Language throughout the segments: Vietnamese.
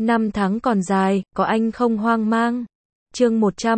Năm tháng còn dài, có anh không hoang mang. Chương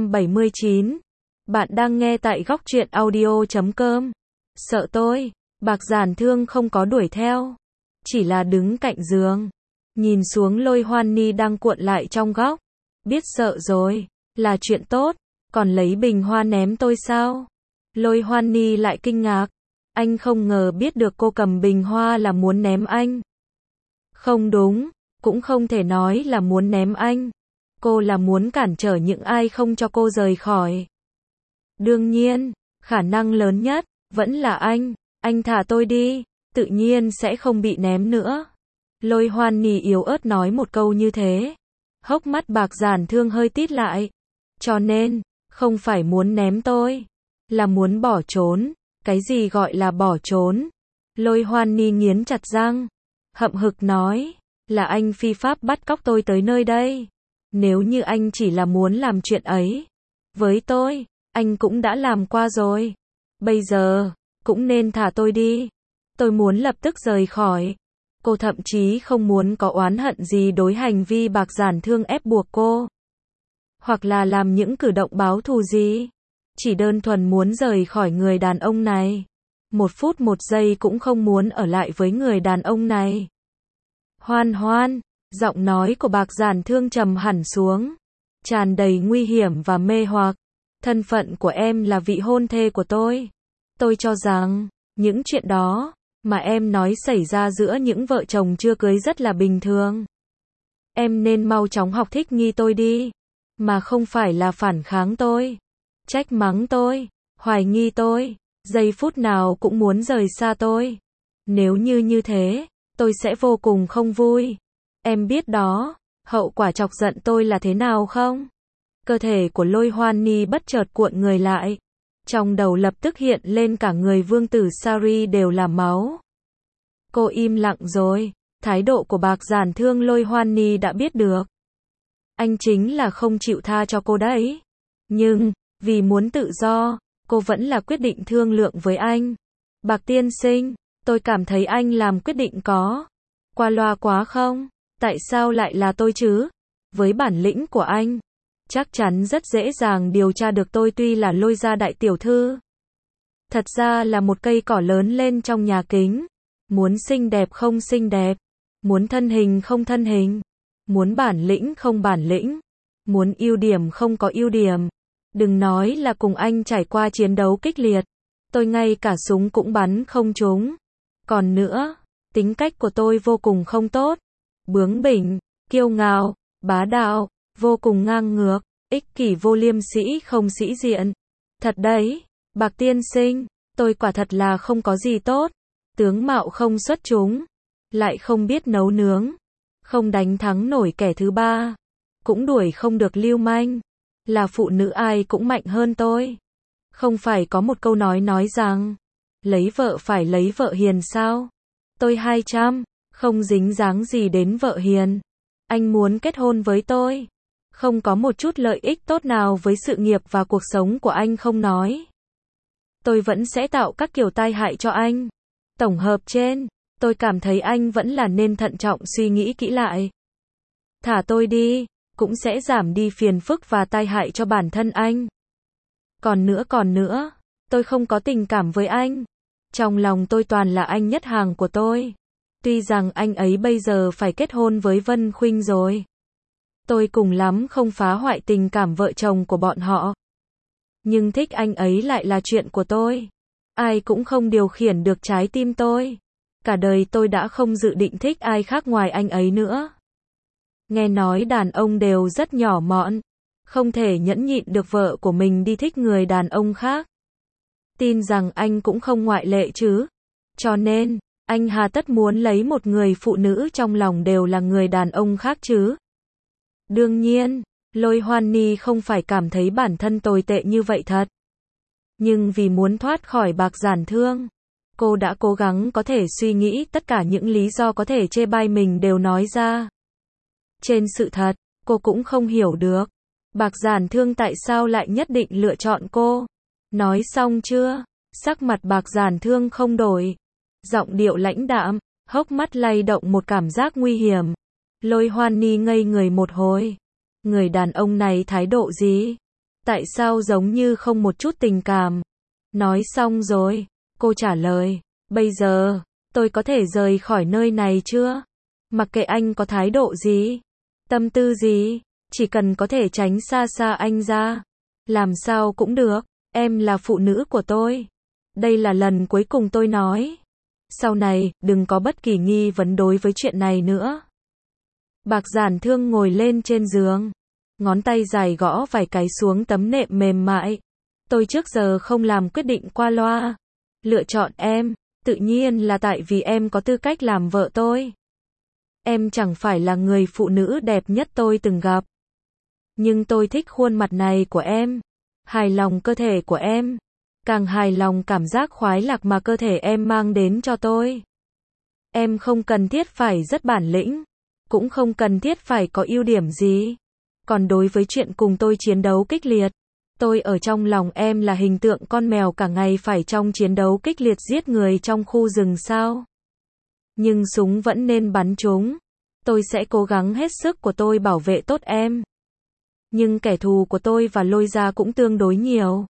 179. Bạn đang nghe tại góc truyện audio.com. Sợ tôi. Bạc Giản Thương không có đuổi theo, chỉ là đứng cạnh giường, nhìn xuống Lôi Hoan Ni đang cuộn lại trong góc. Biết sợ rồi, là chuyện tốt, còn lấy bình hoa ném tôi sao? Lôi Hoan Ni lại kinh ngạc. Anh không ngờ biết được cô cầm bình hoa là muốn ném anh. Không đúng, cũng không thể nói là muốn ném anh. Cô là muốn cản trở những ai không cho cô rời khỏi. Đương nhiên, khả năng lớn nhất vẫn là anh thả tôi đi, tự nhiên sẽ không bị ném nữa. Lôi Hoan Ni yếu ớt nói một câu như thế. Hốc mắt Bạc Giản Thương hơi tít lại. Cho nên, không phải muốn ném tôi, là muốn bỏ trốn. Cái gì gọi là bỏ trốn? Lôi Hoan Ni nghiến chặt răng, hậm hực nói, là anh phi pháp bắt cóc tôi tới nơi đây. Nếu như anh chỉ là muốn làm chuyện ấy với tôi, anh cũng đã làm qua rồi. Bây giờ, cũng nên thả tôi đi. Tôi muốn lập tức rời khỏi. Cô thậm chí không muốn có oán hận gì đối hành vi Bạc Giản Thương ép buộc cô, hoặc là làm những cử động báo thù gì. Chỉ đơn thuần muốn rời khỏi người đàn ông này. Một phút một giây cũng không muốn ở lại với người đàn ông này. Hoan Hoan, giọng nói của Bạc Giản Thương trầm hẳn xuống, tràn đầy nguy hiểm và mê hoặc. Thân phận của em là vị hôn thê của tôi. Tôi cho rằng, những chuyện đó mà em nói xảy ra giữa những vợ chồng chưa cưới rất là bình thường. Em nên mau chóng học thích nghi tôi đi, mà không phải là phản kháng tôi, trách mắng tôi, hoài nghi tôi, giây phút nào cũng muốn rời xa tôi. Nếu như thế, tôi sẽ vô cùng không vui. Em biết đó, hậu quả chọc giận tôi là thế nào không? Cơ thể của Lôi Hoan Ni bất chợt cuộn người lại. Trong đầu lập tức hiện lên cả người vương tử Sari đều là máu. Cô im lặng rồi. Thái độ của Bạc Giản Thương Lôi Hoan Ni đã biết được. Anh chính là không chịu tha cho cô đấy. Nhưng, vì muốn tự do, cô vẫn là quyết định thương lượng với anh. Bạc tiên sinh, tôi cảm thấy anh làm quyết định có qua loa quá không? Tại sao lại là tôi chứ? Với bản lĩnh của anh, chắc chắn rất dễ dàng điều tra được tôi. Tuy là Lôi gia đại tiểu thư, thật ra là một cây cỏ lớn lên trong nhà kính. Muốn xinh đẹp không xinh đẹp, muốn thân hình không thân hình, muốn bản lĩnh không bản lĩnh, muốn ưu điểm không có ưu điểm. Đừng nói là cùng anh trải qua chiến đấu kịch liệt, tôi ngay cả súng cũng bắn không trúng. Còn nữa, tính cách của tôi vô cùng không tốt, bướng bỉnh, kiêu ngạo, bá đạo, vô cùng ngang ngược, ích kỷ vô liêm sĩ không sĩ diện. Thật đấy, Bạc tiên sinh, tôi quả thật là không có gì tốt. Tướng mạo không xuất chúng, lại không biết nấu nướng, không đánh thắng nổi kẻ thứ ba, cũng đuổi không được lưu manh. Là phụ nữ ai cũng mạnh hơn tôi. Không phải có một câu nói rằng, lấy vợ phải lấy vợ hiền sao? Tôi 200, không dính dáng gì đến vợ hiền. Anh muốn kết hôn với tôi, không có một chút lợi ích tốt nào với sự nghiệp và cuộc sống của anh không nói. Tôi vẫn sẽ tạo các kiểu tai hại cho anh. Tổng hợp trên, tôi cảm thấy anh vẫn là nên thận trọng suy nghĩ kỹ lại. Thả tôi đi, cũng sẽ giảm đi phiền phức và tai hại cho bản thân anh. Còn nữa, tôi không có tình cảm với anh. Trong lòng tôi toàn là anh nhất hàng của tôi. Tuy rằng anh ấy bây giờ phải kết hôn với Vân Khuynh rồi. Tôi cùng lắm không phá hoại tình cảm vợ chồng của bọn họ. Nhưng thích anh ấy lại là chuyện của tôi. Ai cũng không điều khiển được trái tim tôi. Cả đời tôi đã không dự định thích ai khác ngoài anh ấy nữa. Nghe nói đàn ông đều rất nhỏ mọn, không thể nhẫn nhịn được vợ của mình đi thích người đàn ông khác. Tin rằng anh cũng không ngoại lệ chứ. Cho nên, anh hà tất muốn lấy một người phụ nữ trong lòng đều là người đàn ông khác chứ. Đương nhiên, Lôi Hoan Ni không phải cảm thấy bản thân tồi tệ như vậy thật. Nhưng vì muốn thoát khỏi Bạc Giản Thương, cô đã cố gắng có thể suy nghĩ tất cả những lý do có thể chê bai mình đều nói ra. Trên sự thật, cô cũng không hiểu được Bạc Giản Thương tại sao lại nhất định lựa chọn cô. Nói xong chưa? Sắc mặt Bạc Giản Thương không đổi, giọng điệu lãnh đạm, hốc mắt lay động một cảm giác nguy hiểm. Lôi Hoan Ni ngây người một hồi. Người đàn ông này thái độ gì? Tại sao giống như không một chút tình cảm? Nói xong rồi, cô trả lời, bây giờ, tôi có thể rời khỏi nơi này chưa? Mặc kệ anh có thái độ gì, tâm tư gì, chỉ cần có thể tránh xa xa anh ra. Làm sao cũng được, em là phụ nữ của tôi. Đây là lần cuối cùng tôi nói. Sau này, đừng có bất kỳ nghi vấn đối với chuyện này nữa. Bạc Giản Thương ngồi lên trên giường. Ngón tay dài gõ vài cái xuống tấm nệm mềm mại. Tôi trước giờ không làm quyết định qua loa. Lựa chọn em, tự nhiên là tại vì em có tư cách làm vợ tôi. Em chẳng phải là người phụ nữ đẹp nhất tôi từng gặp. Nhưng tôi thích khuôn mặt này của em. Hài lòng cơ thể của em. Càng hài lòng cảm giác khoái lạc mà cơ thể em mang đến cho tôi. Em không cần thiết phải rất bản lĩnh. Cũng không cần thiết phải có ưu điểm gì. Còn đối với chuyện cùng tôi chiến đấu kịch liệt, tôi ở trong lòng em là hình tượng con mèo cả ngày phải trong chiến đấu kịch liệt giết người trong khu rừng sao? Nhưng súng vẫn nên bắn chúng. Tôi sẽ cố gắng hết sức của tôi bảo vệ tốt em. Nhưng kẻ thù của tôi và Lôi gia cũng tương đối nhiều.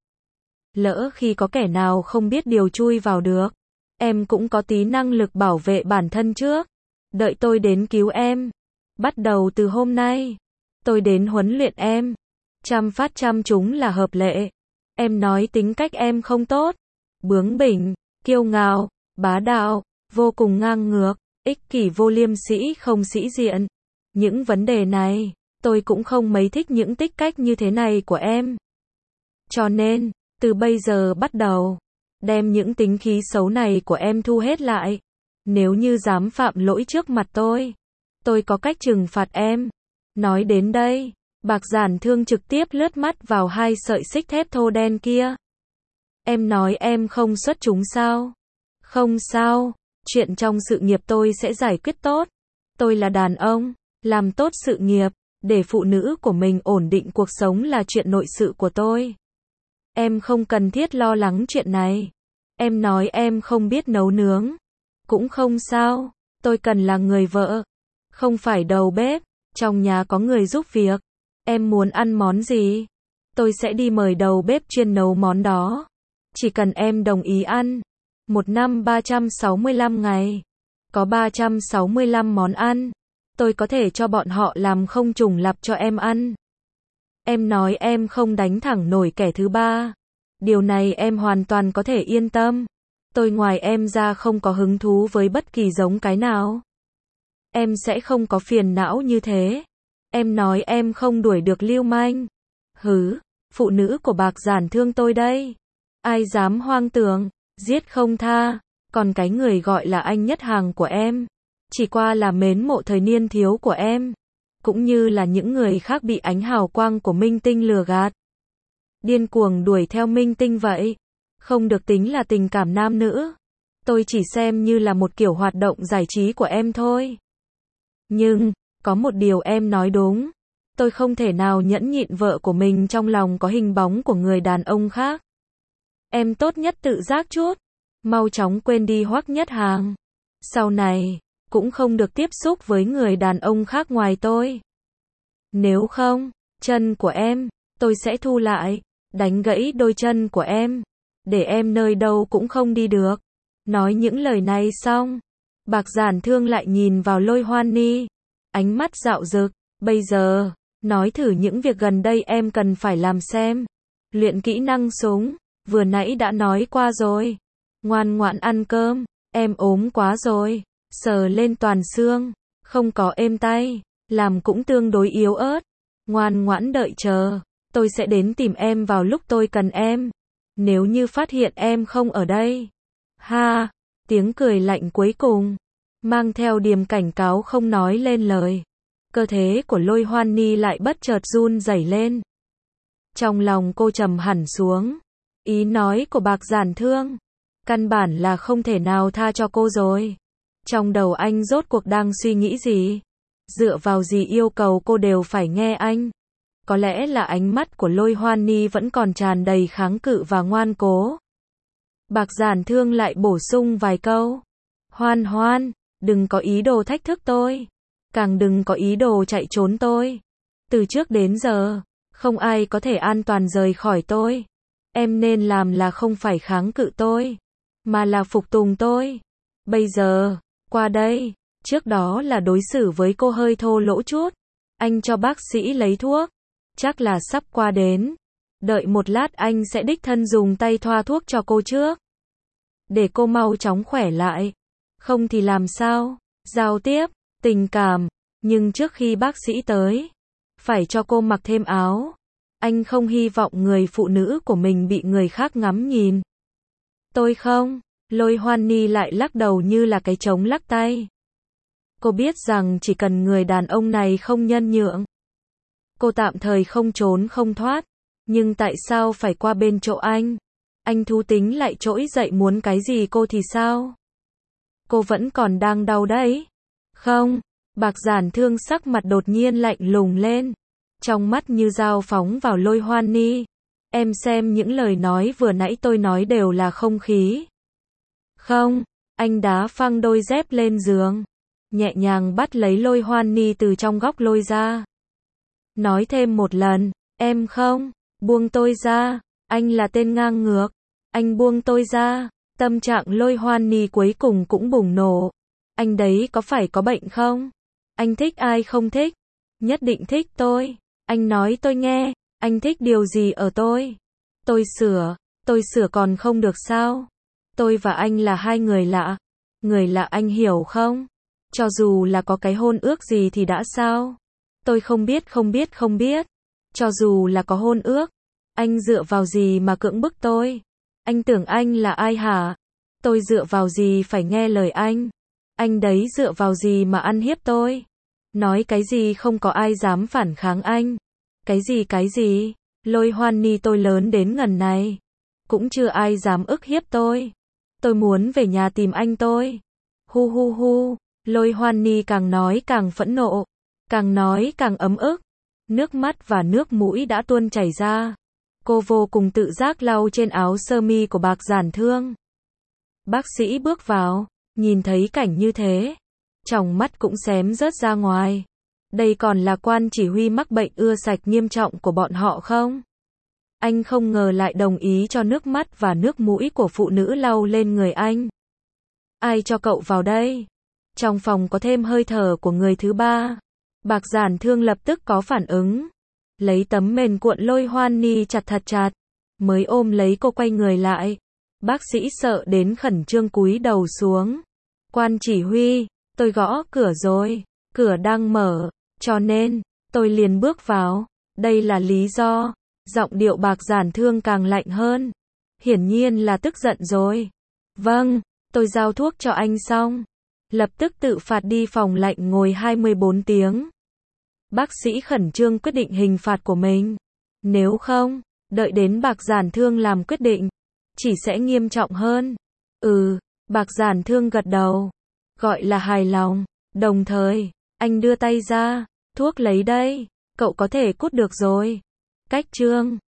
Lỡ khi có kẻ nào không biết điều chui vào được, em cũng có tí năng lực bảo vệ bản thân trước. Đợi tôi đến cứu em. Bắt đầu từ hôm nay, tôi đến huấn luyện em. Trăm phát trăm trúng là hợp lệ. Em nói tính cách em không tốt. Bướng bỉnh, kiêu ngạo, bá đạo, vô cùng ngang ngược, ích kỷ vô liêm sĩ không sĩ diện. Những vấn đề này, tôi cũng không mấy thích những tích cách như thế này của em. Cho nên, từ bây giờ bắt đầu, đem những tính khí xấu này của em thu hết lại. Nếu như dám phạm lỗi trước mặt tôi có cách trừng phạt em. Nói đến đây, Bạc Giản Thương trực tiếp lướt mắt vào hai sợi xích thép thô đen kia. Em nói em không xuất chúng sao? Không sao, chuyện trong sự nghiệp tôi sẽ giải quyết tốt. Tôi là đàn ông, làm tốt sự nghiệp, để phụ nữ của mình ổn định cuộc sống là chuyện nội sự của tôi. Em không cần thiết lo lắng chuyện này. Em nói em không biết nấu nướng. Cũng không sao, tôi cần là người vợ, không phải đầu bếp. Trong nhà có người giúp việc. Em muốn ăn món gì? Tôi sẽ đi mời đầu bếp chuyên nấu món đó. Chỉ cần em đồng ý ăn. Một năm 365 ngày. Có 365 món ăn. Tôi có thể cho bọn họ làm không trùng lặp cho em ăn. Em nói em không đánh thẳng nổi kẻ thứ ba. Điều này em hoàn toàn có thể yên tâm. Tôi ngoài em ra không có hứng thú với bất kỳ giống cái nào. Em sẽ không có phiền não như thế. Em nói em không đuổi được lưu manh. Hứ, phụ nữ của Bạc Giản Thương tôi đây. Ai dám hoang tưởng, giết không tha. Còn cái người gọi là anh nhất hàng của em, chỉ qua là mến mộ thời niên thiếu của em. Cũng như là những người khác bị ánh hào quang của minh tinh lừa gạt. Điên cuồng đuổi theo minh tinh vậy. Không được tính là tình cảm nam nữ. Tôi chỉ xem như là một kiểu hoạt động giải trí của em thôi. Nhưng, có một điều em nói đúng. Tôi không thể nào nhẫn nhịn vợ của mình trong lòng có hình bóng của người đàn ông khác. Em tốt nhất tự giác chút. Mau chóng quên đi Hoắc Nhất Hàng. Sau này, cũng không được tiếp xúc với người đàn ông khác ngoài tôi. Nếu không, chân của em, tôi sẽ thu lại, đánh gãy đôi chân của em, để em nơi đâu cũng không đi được. Nói những lời này xong, Bạc Giản Thương lại nhìn vào Lôi Hoan Ni, ánh mắt dạo dực. Bây giờ, nói thử những việc gần đây em cần phải làm xem. Luyện kỹ năng súng, vừa nãy đã nói qua rồi. Ngoan ngoãn ăn cơm, em ốm quá rồi. Sờ lên toàn xương, không có êm tay, làm cũng tương đối yếu ớt. Ngoan ngoãn đợi chờ, tôi sẽ đến tìm em vào lúc tôi cần em. Nếu như phát hiện em không ở đây. Ha, tiếng cười lạnh cuối cùng, mang theo điềm cảnh cáo không nói lên lời. Cơ thể của Lôi Hoan Ni lại bất chợt run rẩy lên. Trong lòng cô trầm hẳn xuống. Ý nói của Bạc Giản Thương, căn bản là không thể nào tha cho cô rồi. Trong đầu anh rốt cuộc đang suy nghĩ gì? Dựa vào gì yêu cầu cô đều phải nghe anh? Có lẽ là ánh mắt của Lôi Hoan Ni vẫn còn tràn đầy kháng cự và ngoan cố. Bạc Giản Thương lại bổ sung vài câu. Hoan Hoan, đừng có ý đồ thách thức tôi. Càng đừng có ý đồ chạy trốn tôi. Từ trước đến giờ, không ai có thể an toàn rời khỏi tôi. Em nên làm là không phải kháng cự tôi, mà là phục tùng tôi. Bây giờ, qua đây. Trước đó là đối xử với cô hơi thô lỗ chút. Anh cho bác sĩ lấy thuốc. Chắc là sắp qua đến. Đợi một lát anh sẽ đích thân dùng tay thoa thuốc cho cô trước. Để cô mau chóng khỏe lại. Không thì làm sao? Giao tiếp, tình cảm. Nhưng trước khi bác sĩ tới, phải cho cô mặc thêm áo. Anh không hy vọng người phụ nữ của mình bị người khác ngắm nhìn. Tôi không. Lôi Hoan Ni lại lắc đầu như là cái trống lắc tay. Cô biết rằng chỉ cần người đàn ông này không nhân nhượng, cô tạm thời không trốn không thoát. Nhưng tại sao phải qua bên chỗ anh? Anh thú tính lại trỗi dậy muốn cái gì cô thì sao? Cô vẫn còn đang đau đấy. Không. Bạc Giản Thương sắc mặt đột nhiên lạnh lùng lên. Trong mắt như dao phóng vào Lôi Hoan Ni. Em xem những lời nói vừa nãy tôi nói đều là không khí. Không. Anh đá phăng đôi dép lên giường. Nhẹ nhàng bắt lấy Lôi Hoan Ni từ trong góc lôi ra. Nói thêm một lần. Em không. Buông tôi ra. Anh là tên ngang ngược. Anh buông tôi ra. Tâm trạng Lôi Hoan Ni cuối cùng cũng bùng nổ. Anh đấy có phải có bệnh không? Anh thích ai không thích? Nhất định thích tôi. Anh nói tôi nghe. Anh thích điều gì ở tôi? Tôi sửa còn không được sao? Tôi và anh là hai người lạ. Người lạ anh hiểu không? Cho dù là có cái hôn ước gì thì đã sao? Tôi không biết. Cho dù là có hôn ước, anh dựa vào gì mà cưỡng bức tôi? Anh tưởng anh là ai hả? Tôi dựa vào gì phải nghe lời anh? Anh đấy dựa vào gì mà ăn hiếp tôi? Nói cái gì không có ai dám phản kháng anh? Cái gì? Lôi Hoan Ni tôi lớn đến ngần này. Cũng chưa ai dám ức hiếp tôi. Tôi muốn về nhà tìm anh tôi. Hu hu hu. Lôi Hoan Ni càng nói càng phẫn nộ. Càng nói càng ấm ức. Nước mắt và nước mũi đã tuôn chảy ra. Cô vô cùng tự giác lau trên áo sơ mi của Bạc Giản Thương. Bác sĩ bước vào, nhìn thấy cảnh như thế, tròng mắt cũng xém rớt ra ngoài. Đây còn là quan chỉ huy mắc bệnh ưa sạch nghiêm trọng của bọn họ không? Anh không ngờ lại đồng ý cho nước mắt và nước mũi của phụ nữ lau lên người anh. Ai cho cậu vào đây? Trong phòng có thêm hơi thở của người thứ ba. Bạc Giản Thương lập tức có phản ứng. Lấy tấm mền cuộn Lôi Hoan Ni chặt thật chặt. Mới ôm lấy cô quay người lại. Bác sĩ sợ đến khẩn trương cúi đầu xuống. Quan chỉ huy, tôi gõ cửa rồi. Cửa đang mở, cho nên, tôi liền bước vào. Đây là lý do. Giọng điệu Bạc Giản Thương càng lạnh hơn. Hiển nhiên là tức giận rồi. Vâng, tôi giao thuốc cho anh xong. Lập tức tự phạt đi phòng lạnh ngồi 24 tiếng. Bác sĩ khẩn trương quyết định hình phạt của mình. Nếu không, đợi đến Bạc Giản Thương làm quyết định, chỉ sẽ nghiêm trọng hơn. Bạc Giản Thương gật đầu. Gọi là hài lòng. Đồng thời, anh đưa tay ra. Thuốc lấy đây. Cậu có thể cút được rồi. Cách chương